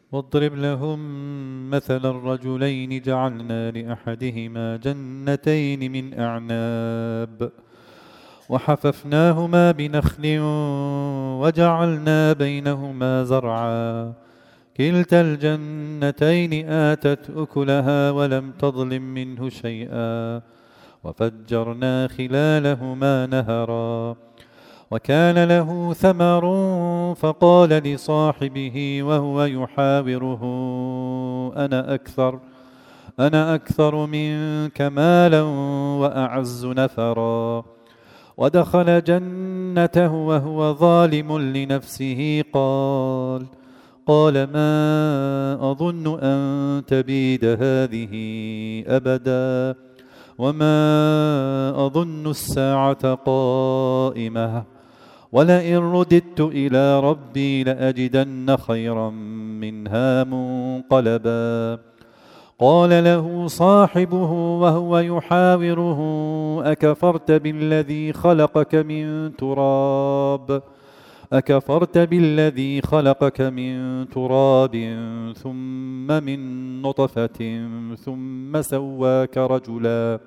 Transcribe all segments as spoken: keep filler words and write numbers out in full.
واضرب لهم مثل الرجلين جعلنا لأحدهما جنتين من أعناب وحففناهما بنخل وجعلنا بينهما زرعا كلتا الجنتين آتت أكلها ولم تظلم منه شيئا وفجرنا خلالهما نهرا وكان له ثمر فقال لصاحبه وهو يحاوره أنا أكثر أنا أكثر منك مالا وأعز نفرا ودخل جنته وهو ظالم لنفسه قال قال ما أظن أن تبيد هذه أبدا وما أظن الساعة قائمة ولئن رددت إلى ربي لأجدن خيرا منها منقلبا قال له صاحبه وهو يحاوره أكفرت بالذي خلقك من تراب أكفرت بالذي خلقك من تراب ثم من نطفة ثم سواك رجلا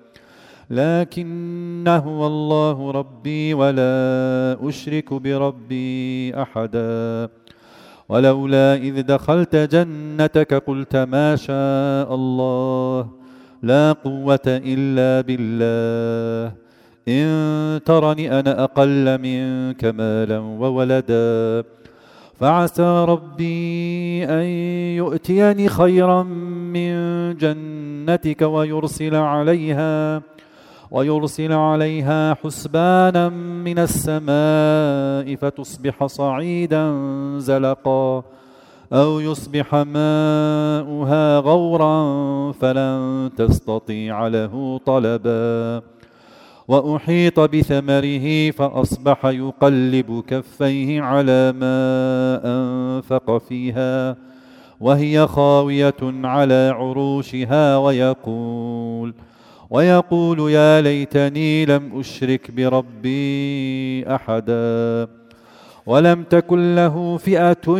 لكن هو الله ربي ولا أشرك بربي أحدا ولولا إذ دخلت جنتك قلت ما شاء الله لا قوة إلا بالله إن ترني أنا أقل منك مالا وولدا فعسى ربي أن يؤتيني خيرا من جنتك ويرسل عليها ويرسل عليها حسبانا من السماء فتصبح صعيدا زلقا أو يصبح ماؤها غورا فلن تستطيع له طلبا وأحيط بثمره فأصبح يقلب كفيه على ما أنفق فيها وهي خاوية على عروشها ويقول ويقول يا ليتني لم أشرك بربي أحدا ولم تكن له فئة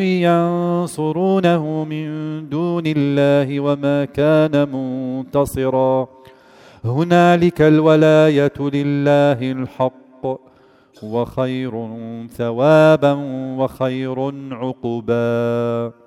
ينصرونه من دون الله وما كان منتصرا هنالك الولاية لله الحق وخير ثوابا وخير عقبا.